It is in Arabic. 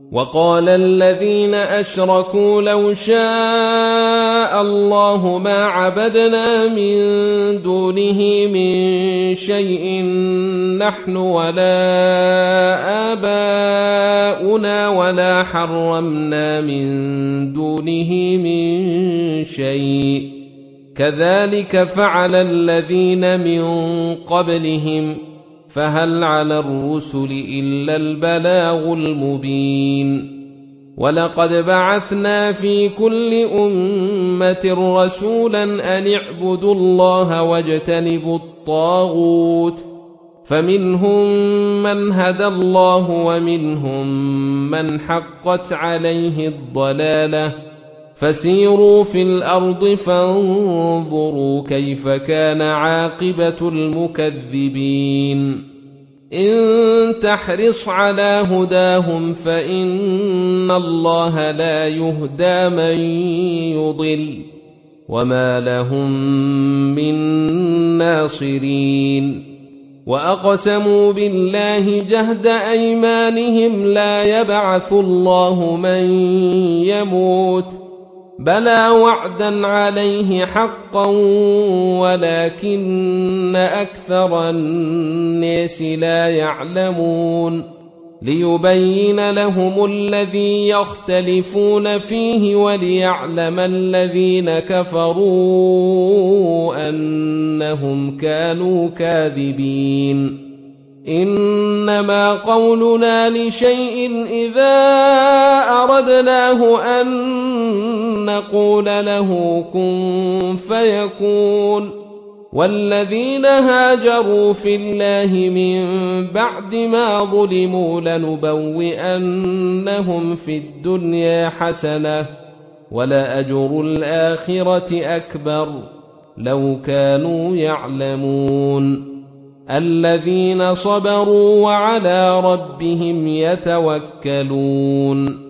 وقال الذين أشركوا لو شاء الله ما عبدنا من دونه من شيء نحن ولا آباؤنا ولا حرمنا من دونه من شيء كذلك فعل الذين من قبلهم فهل على الرسل إلا البلاغ المبين ولقد بعثنا في كل أمة رسولا أن اعبدوا الله واجتنبوا الطاغوت فمنهم من هدى الله ومنهم من حقت عليه الضلالة فسيروا في الأرض فانظروا كيف كان عاقبة المكذبين إن تحرص على هداهم فإن الله لا يهدى من يضل وما لهم من ناصرين وأقسموا بالله جهد أيمانهم لا يبعث الله من يموت بلى وعدا عليه حقا ولكن أكثر الناس لا يعلمون ليبين لهم الذي يختلفون فيه وليعلم الذين كفروا أنهم كانوا كاذبين إنما قولنا لشيء إذا أردناه أن نقول له كن فيكون والذين هاجروا في الله من بعد ما ظلموا لنبوئنهم في الدنيا حسنة ولأجر الآخرة أكبر لو كانوا يعلمون الذين صبروا وعلى ربهم يتوكلون